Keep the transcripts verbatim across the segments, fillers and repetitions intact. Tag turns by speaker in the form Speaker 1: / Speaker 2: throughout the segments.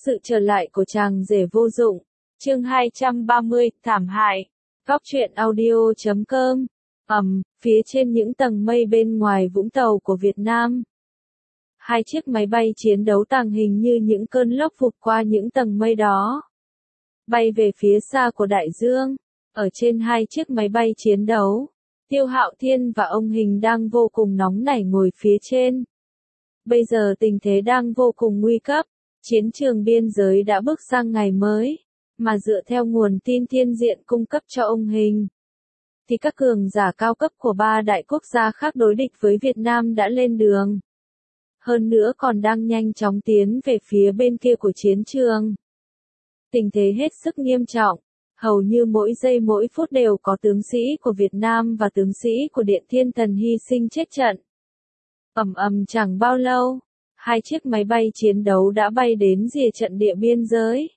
Speaker 1: Sự trở lại của chàng rể vô dụng. Chương hai trăm ba mươi, thảm hại. Góc truyện audio chấm com. Ầm, phía trên những tầng mây bên ngoài Vũng Tàu của Việt Nam. Hai chiếc máy bay chiến đấu tàng hình như những cơn lốc vụt qua những tầng mây đó. Bay về phía xa của đại dương. Ở trên hai chiếc máy bay chiến đấu, Tiêu Hạo Thiên và ông Hình đang vô cùng nóng nảy ngồi phía trên. Bây giờ tình thế đang vô cùng nguy cấp. Chiến trường biên giới đã bước sang ngày mới, mà dựa theo nguồn tin thiên diện cung cấp cho ông Hình, thì các cường giả cao cấp của ba đại quốc gia khác đối địch với Việt Nam đã lên đường. Hơn nữa còn đang nhanh chóng tiến về phía bên kia của chiến trường. Tình thế hết sức nghiêm trọng, hầu như mỗi giây mỗi phút đều có tướng sĩ của Việt Nam và tướng sĩ của Điện Thiên Thần hy sinh chết trận. Ầm ầm chẳng bao lâu, hai chiếc máy bay chiến đấu đã bay đến rìa trận địa biên giới.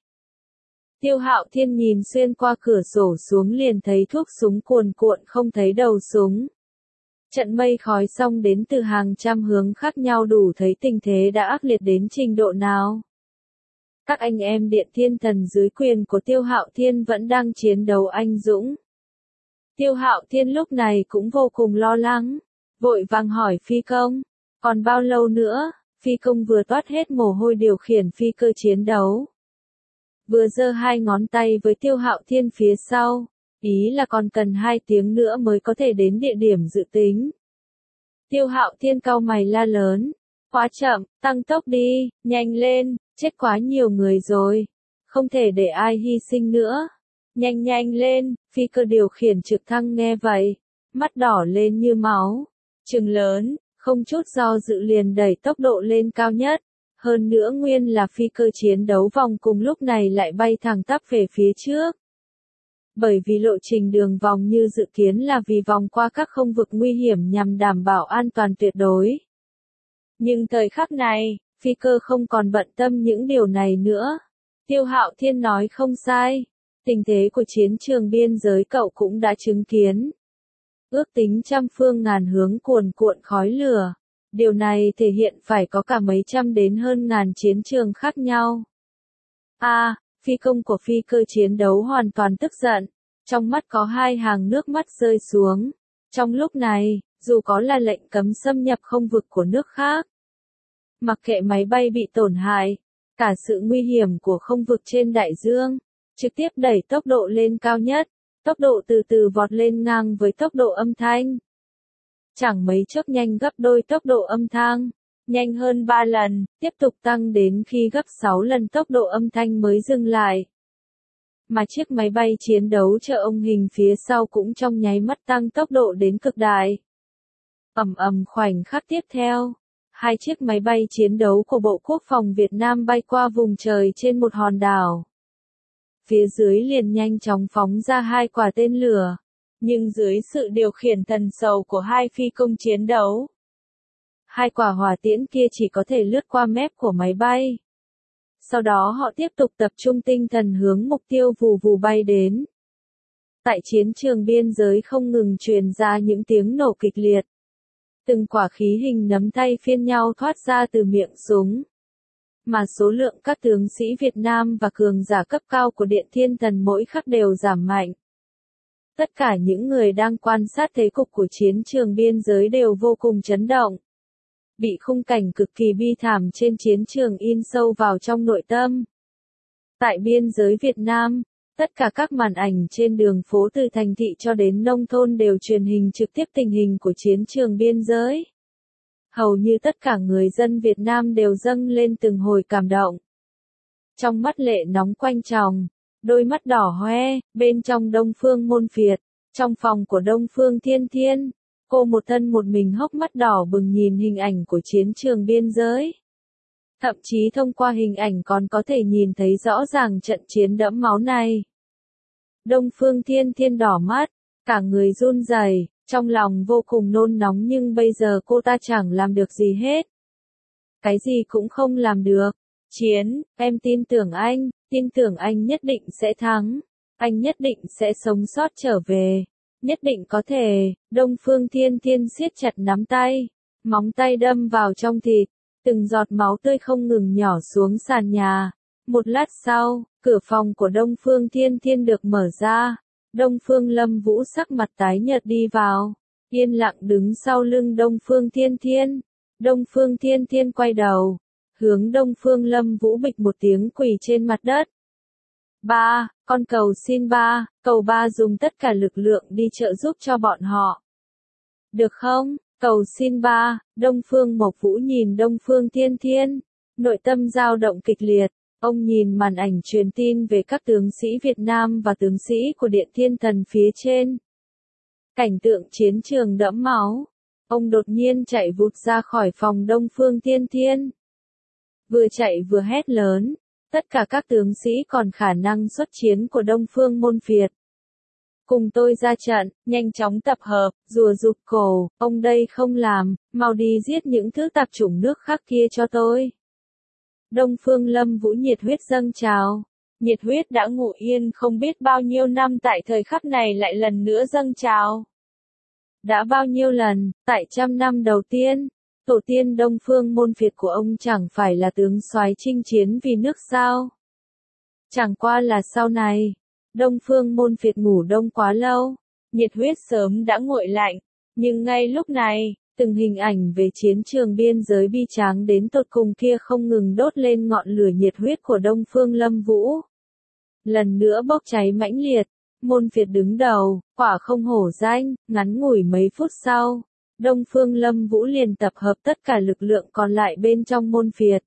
Speaker 1: Tiêu Hạo Thiên nhìn xuyên qua cửa sổ xuống liền thấy thuốc súng cuồn cuộn không thấy đầu súng. Trận mây khói xông đến từ hàng trăm hướng khác nhau đủ thấy tình thế đã ác liệt đến trình độ nào. Các anh em Điện Thiên Thần dưới quyền của Tiêu Hạo Thiên vẫn đang chiến đấu anh dũng. Tiêu Hạo Thiên lúc này cũng vô cùng lo lắng, vội vàng hỏi phi công, còn bao lâu nữa? Phi công vừa toát hết mồ hôi điều khiển phi cơ chiến đấu. Vừa giơ hai ngón tay với Tiêu Hạo Thiên phía sau, ý là còn cần hai tiếng nữa mới có thể đến địa điểm dự tính. Tiêu Hạo Thiên cau mày la lớn, quá chậm, tăng tốc đi, nhanh lên, chết quá nhiều người rồi, không thể để ai hy sinh nữa. Nhanh nhanh lên, phi cơ điều khiển trực thăng nghe vậy, mắt đỏ lên như máu, trừng lớn. Không chút do dự liền đẩy tốc độ lên cao nhất, hơn nữa nguyên là phi cơ chiến đấu vòng cùng lúc này lại bay thẳng tắp về phía trước. Bởi vì lộ trình đường vòng như dự kiến là vì vòng qua các không vực nguy hiểm nhằm đảm bảo an toàn tuyệt đối. Nhưng thời khắc này, phi cơ không còn bận tâm những điều này nữa. Tiêu Hạo Thiên nói không sai, tình thế của chiến trường biên giới cậu cũng đã chứng kiến. Ước tính trăm phương ngàn hướng cuồn cuộn khói lửa. Điều này thể hiện phải có cả mấy trăm đến hơn ngàn chiến trường khác nhau. A, à, phi công của phi cơ chiến đấu hoàn toàn tức giận, trong mắt có hai hàng nước mắt rơi xuống. Trong lúc này, dù có là lệnh cấm xâm nhập không vực của nước khác, mặc kệ máy bay bị tổn hại, cả sự nguy hiểm của không vực trên đại dương, trực tiếp đẩy tốc độ lên cao nhất. Tốc độ từ từ vọt lên ngang với tốc độ âm thanh. Chẳng mấy chốc nhanh gấp đôi tốc độ âm thanh, nhanh hơn ba lần, tiếp tục tăng đến khi gấp sáu lần tốc độ âm thanh mới dừng lại. Mà chiếc máy bay chiến đấu chở ông Hình phía sau cũng trong nháy mắt tăng tốc độ đến cực đại. Ầm ầm khoảnh khắc tiếp theo, hai chiếc máy bay chiến đấu của Bộ Quốc phòng Việt Nam bay qua vùng trời trên một hòn đảo. Phía dưới liền nhanh chóng phóng ra hai quả tên lửa, nhưng dưới sự điều khiển thần sầu của hai phi công chiến đấu, hai quả hỏa tiễn kia chỉ có thể lướt qua mép của máy bay. Sau đó họ tiếp tục tập trung tinh thần hướng mục tiêu vù vù bay đến. Tại chiến trường biên giới không ngừng truyền ra những tiếng nổ kịch liệt. Từng quả khí hình nắm tay phiên nhau thoát ra từ miệng súng. Mà số lượng các tướng sĩ Việt Nam và cường giả cấp cao của Điện Thiên Thần mỗi khắc đều giảm mạnh. Tất cả những người đang quan sát thế cục của chiến trường biên giới đều vô cùng chấn động. Bị khung cảnh cực kỳ bi thảm trên chiến trường in sâu vào trong nội tâm. Tại biên giới Việt Nam, tất cả các màn ảnh trên đường phố từ thành thị cho đến nông thôn đều truyền hình trực tiếp tình hình của chiến trường biên giới. Hầu như tất cả người dân Việt Nam đều dâng lên từng hồi cảm động. Trong mắt lệ nóng quanh tròng, đôi mắt đỏ hoe, bên trong Đông Phương Môn Phiệt, trong phòng của Đông Phương Thiên Thiên, cô một thân một mình hốc mắt đỏ bừng nhìn hình ảnh của chiến trường biên giới. Thậm chí thông qua hình ảnh còn có thể nhìn thấy rõ ràng trận chiến đẫm máu này. Đông Phương Thiên Thiên đỏ mắt, cả người run rẩy. Trong lòng vô cùng nôn nóng nhưng bây giờ cô ta chẳng làm được gì hết. Cái gì cũng không làm được. Chiến, em tin tưởng anh, tin tưởng anh nhất định sẽ thắng. Anh nhất định sẽ sống sót trở về. Nhất định có thể. Đông Phương Thiên Thiên siết chặt nắm tay. Móng tay đâm vào trong thịt. Từng giọt máu tươi không ngừng nhỏ xuống sàn nhà. Một lát sau, cửa phòng của Đông Phương Thiên Thiên được mở ra. Đông Phương Lâm Vũ sắc mặt tái nhợt đi vào, yên lặng đứng sau lưng Đông Phương Thiên Thiên. Đông Phương Thiên Thiên quay đầu, hướng Đông Phương Lâm Vũ bịch một tiếng quỳ trên mặt đất. Ba, con cầu xin ba, cầu ba dùng tất cả lực lượng đi trợ giúp cho bọn họ. Được không? Cầu xin ba. Đông Phương Mộc Vũ nhìn Đông Phương Thiên Thiên, nội tâm dao động kịch liệt. Ông nhìn màn ảnh truyền tin về các tướng sĩ Việt Nam và tướng sĩ của Điện Thiên Thần phía trên. Cảnh tượng chiến trường đẫm máu. Ông đột nhiên chạy vụt ra khỏi phòng Đông Phương Thiên Thiên. Vừa chạy vừa hét lớn. Tất cả các tướng sĩ còn khả năng xuất chiến của Đông Phương Môn Việt. Cùng tôi ra trận, nhanh chóng tập hợp, rùa rụt cổ, ông đây không làm, mau đi giết những thứ tạp chủng nước khác kia cho tôi. Đông Phương Lâm Vũ nhiệt huyết dâng trào. Nhiệt huyết đã ngủ yên không biết bao nhiêu năm tại thời khắc này lại lần nữa dâng trào. Đã bao nhiêu lần, tại trăm năm đầu tiên, tổ tiên Đông Phương Môn Việt của ông chẳng phải là tướng soái chinh chiến vì nước sao? Chẳng qua là sau này, Đông Phương Môn Việt ngủ đông quá lâu, nhiệt huyết sớm đã nguội lạnh, nhưng ngay lúc này, từng hình ảnh về chiến trường biên giới bi tráng đến tột cùng kia không ngừng đốt lên ngọn lửa nhiệt huyết của Đông Phương Lâm Vũ. Lần nữa bốc cháy mãnh liệt, Môn Việt đứng đầu, quả không hổ danh, ngắn ngủi mấy phút sau, Đông Phương Lâm Vũ liền tập hợp tất cả lực lượng còn lại bên trong Môn Việt.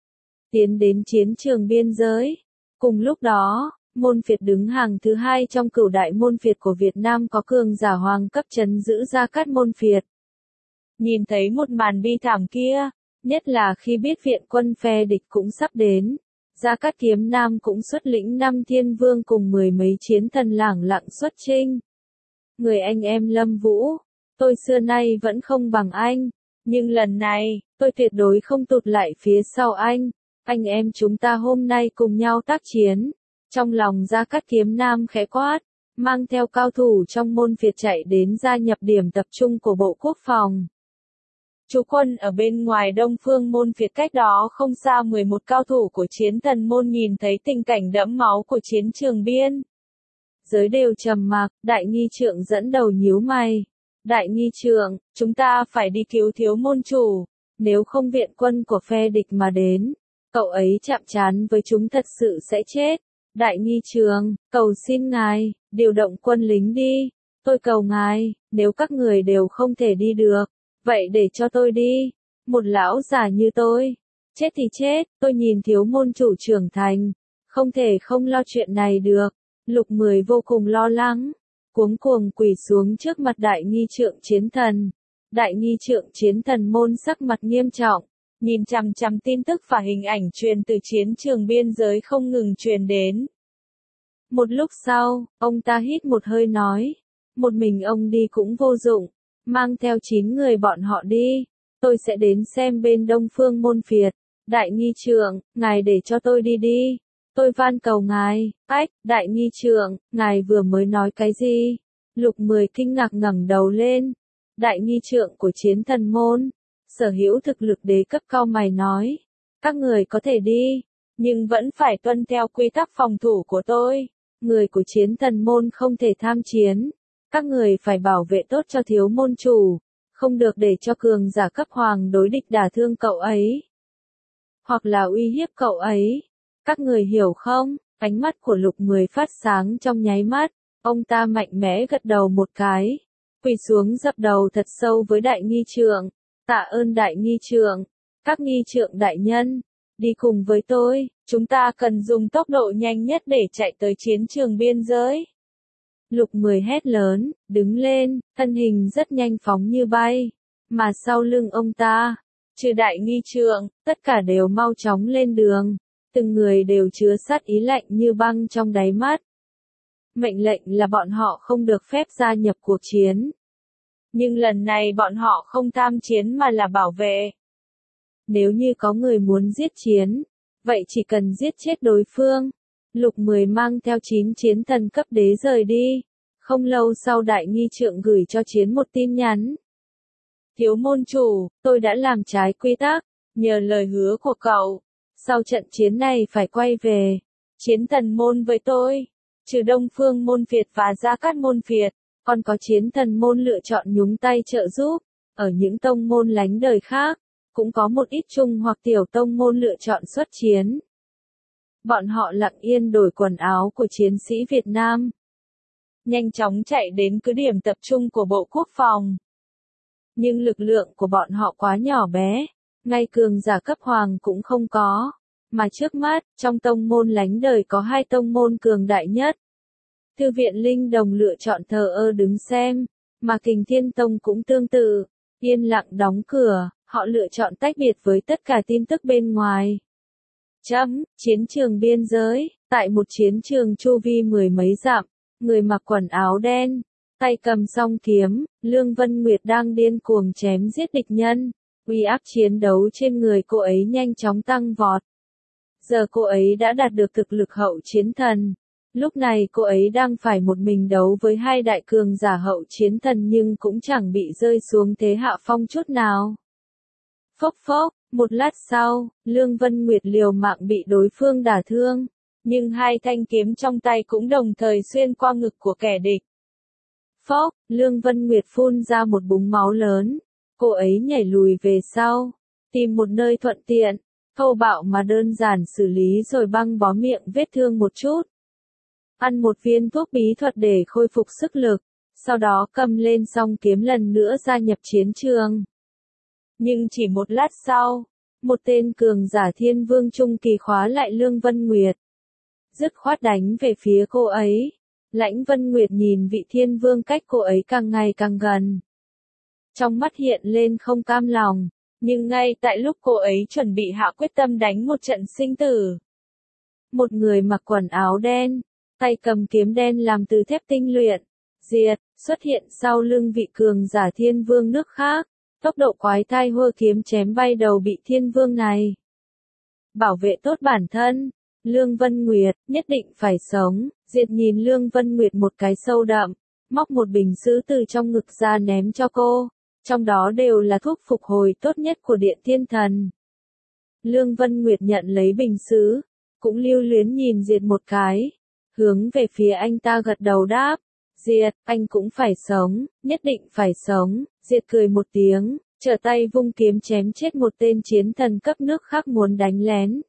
Speaker 1: Tiến đến chiến trường biên giới. Cùng lúc đó, Môn Việt đứng hàng thứ hai trong cửu đại Môn Việt của Việt Nam có cường giả hoàng cấp trấn giữ Gia Cát Môn Việt. Nhìn thấy một màn bi thảm kia, nhất là khi biết viện quân phe địch cũng sắp đến, Gia Cát Kiếm Nam cũng xuất lĩnh năm thiên vương cùng mười mấy chiến thần lẳng lặng xuất chinh. Người anh em Lâm Vũ, tôi xưa nay vẫn không bằng anh, nhưng lần này, tôi tuyệt đối không tụt lại phía sau anh. Anh em chúng ta hôm nay cùng nhau tác chiến. Trong lòng Gia Cát Kiếm Nam khẽ quát, mang theo cao thủ trong Môn Việt chạy đến gia nhập điểm tập trung của Bộ Quốc phòng. Chú quân ở bên ngoài Đông Phương Môn Việt cách đó không xa mười một cao thủ của chiến thần môn nhìn thấy tình cảnh đẫm máu của chiến trường biên giới đều trầm mặc. Đại nghi trượng dẫn đầu nhíu mày. Đại nghi trượng, chúng ta phải đi cứu thiếu môn chủ, nếu không viện quân của phe địch mà đến, cậu ấy chạm trán với chúng thật sự sẽ chết. Đại nghi trượng, cầu xin ngài, điều động quân lính đi, tôi cầu ngài, nếu các người đều không thể đi được, vậy để cho tôi đi, một lão già như tôi, chết thì chết, tôi nhìn thiếu môn chủ trưởng thành, không thể không lo chuyện này được. Lục Mười vô cùng lo lắng, cuống cuồng quỳ xuống trước mặt đại nghi trượng chiến thần. Đại nghi trượng chiến thần môn sắc mặt nghiêm trọng, nhìn chằm chằm tin tức và hình ảnh truyền từ chiến trường biên giới không ngừng truyền đến. Một lúc sau, ông ta hít một hơi nói, một mình ông đi cũng vô dụng, mang theo chín người bọn họ đi, tôi sẽ đến xem bên Đông Phương Môn Việt. Đại nghi trượng, ngài để cho tôi đi đi, tôi van cầu ngài. Ách, đại nghi trượng, ngài vừa mới nói cái gì? Lục Mười kinh ngạc ngẩng đầu lên. Đại nghi trượng của chiến thần môn, sở hữu thực lực đế cấp cao mày nói, các người có thể đi, nhưng vẫn phải tuân theo quy tắc phòng thủ của tôi. Người của chiến thần môn không thể tham chiến, các người phải bảo vệ tốt cho thiếu môn chủ, không được để cho cường giả cấp hoàng đối địch đả thương cậu ấy, hoặc là uy hiếp cậu ấy. Các người hiểu không? Ánh mắt của Lục Mười phát sáng trong nháy mắt, ông ta mạnh mẽ gật đầu một cái, quỳ xuống dập đầu thật sâu với đại nghi trượng. Tạ ơn đại nghi trượng, các nghi trượng đại nhân, đi cùng với tôi, chúng ta cần dùng tốc độ nhanh nhất để chạy tới chiến trường biên giới. Lục Mười hét lớn, đứng lên, thân hình rất nhanh phóng như bay, mà sau lưng ông ta, trừ đại nghi trượng, tất cả đều mau chóng lên đường, từng người đều chứa sát ý lạnh như băng trong đáy mắt. Mệnh lệnh là bọn họ không được phép gia nhập cuộc chiến. Nhưng lần này bọn họ không tham chiến mà là bảo vệ. Nếu như có người muốn giết chiến, vậy chỉ cần giết chết đối phương. Lục Mười mang theo chín chiến thần cấp đế rời đi. Không lâu sau đại nghi trượng gửi cho chiến một tin nhắn. Thiếu môn chủ, tôi đã làm trái quy tắc, nhờ lời hứa của cậu, Sau trận chiến này phải quay về. Chiến thần môn với tôi. Trừ Đông Phương môn phiệt và Gia Cát môn phiệt, còn có chiến thần môn lựa chọn nhúng tay trợ giúp. Ở những tông môn lánh đời khác, cũng có một ít trung hoặc tiểu tông môn lựa chọn xuất chiến. Bọn họ lặng yên đổi quần áo của chiến sĩ Việt Nam. Nhanh chóng chạy đến cứ điểm tập trung của Bộ Quốc phòng. Nhưng lực lượng của bọn họ quá nhỏ bé, ngay cường giả cấp hoàng cũng không có. Mà trước mắt, trong tông môn lánh đời có hai tông môn cường đại nhất. Thư viện Linh Đồng lựa chọn thờ ơ đứng xem, mà Kình Thiên Tông cũng tương tự, yên lặng đóng cửa, họ lựa chọn tách biệt với tất cả tin tức bên ngoài. Chấm, chiến trường biên giới, tại một chiến trường chu vi mười mấy dặm, người mặc quần áo đen, tay cầm song kiếm, Lương Vân Nguyệt đang điên cuồng chém giết địch nhân, uy áp chiến đấu trên người cô ấy nhanh chóng tăng vọt. Giờ cô ấy đã đạt được thực lực hậu chiến thần. Lúc này cô ấy đang phải một mình đấu với hai đại cường giả hậu chiến thần nhưng cũng chẳng bị rơi xuống thế hạ phong chút nào. Phốc phốc, một lát sau, Lương Vân Nguyệt liều mạng bị đối phương đả thương, nhưng hai thanh kiếm trong tay cũng đồng thời xuyên qua ngực của kẻ địch. Phốc, Lương Vân Nguyệt phun ra một búng máu lớn, cô ấy nhảy lùi về sau, tìm một nơi thuận tiện, thô bạo mà đơn giản xử lý rồi băng bó miệng vết thương một chút. Ăn một viên thuốc bí thuật để khôi phục sức lực, sau đó cầm lên song kiếm lần nữa gia nhập chiến trường. Nhưng chỉ một lát sau, một tên cường giả thiên vương trung kỳ khóa lại Lương Vân Nguyệt. Dứt khoát đánh về phía cô ấy. Lãnh Vân Nguyệt nhìn vị thiên vương cách cô ấy càng ngày càng gần. Trong mắt hiện lên không cam lòng, nhưng ngay tại lúc cô ấy chuẩn bị hạ quyết tâm đánh một trận sinh tử. Một người mặc quần áo đen, tay cầm kiếm đen làm từ thép tinh luyện, diệt, xuất hiện sau lưng vị cường giả thiên vương nước khác, tốc độ quái thai hua kiếm chém bay đầu bị thiên vương này. Bảo vệ tốt bản thân, Lương Vân Nguyệt, nhất định phải sống, diệt nhìn Lương Vân Nguyệt một cái sâu đậm, móc một bình sứ từ trong ngực ra ném cho cô, trong đó đều là thuốc phục hồi tốt nhất của Điện Thiên Thần. Lương Vân Nguyệt nhận lấy bình sứ, cũng lưu luyến nhìn diệt một cái. Hướng về phía anh ta gật đầu đáp, Diệt, anh cũng phải sống, nhất định phải sống, Diệt cười một tiếng, trở tay vung kiếm chém chết một tên chiến thần cấp nước khác muốn đánh lén.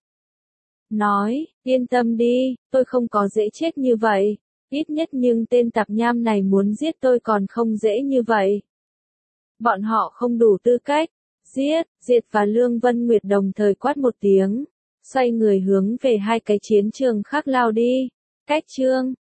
Speaker 1: Nói, yên tâm đi, tôi không có dễ chết như vậy, ít nhất nhưng tên tạp nham này muốn giết tôi còn không dễ như vậy. Bọn họ không đủ tư cách, giết, Diệt và Lương Vân Nguyệt đồng thời quát một tiếng, xoay người hướng về hai cái chiến trường khác lao đi. Cách chương